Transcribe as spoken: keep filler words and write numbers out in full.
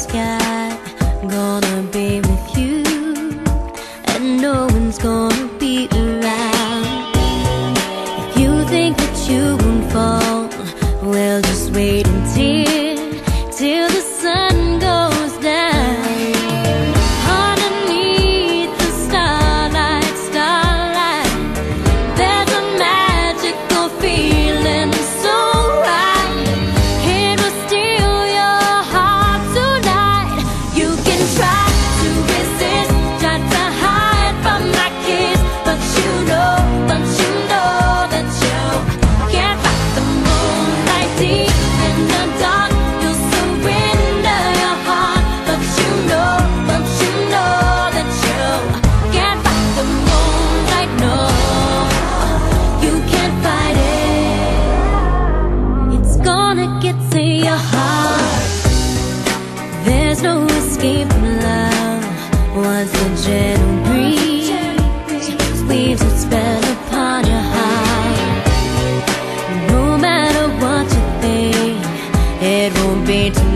sky, gonna be with you, and no one's gonna be around. If you think that you won't fall, well, just wait until, till the sun goes down. Underneath the starlight, starlight, there's a magical feeling so right. It will steal your heart tonight. You can try to resist, try to hide from my kiss, but you know, but you know that you can't fight the moonlight deep in the dark. You'll surrender your heart, but you know, but you know that you can't fight the moonlight. No, you can't fight it. It's gonna get to your heart. There's no escape from love once the gentle breeze weaves its spell upon your heart. No matter what you think, it won't be too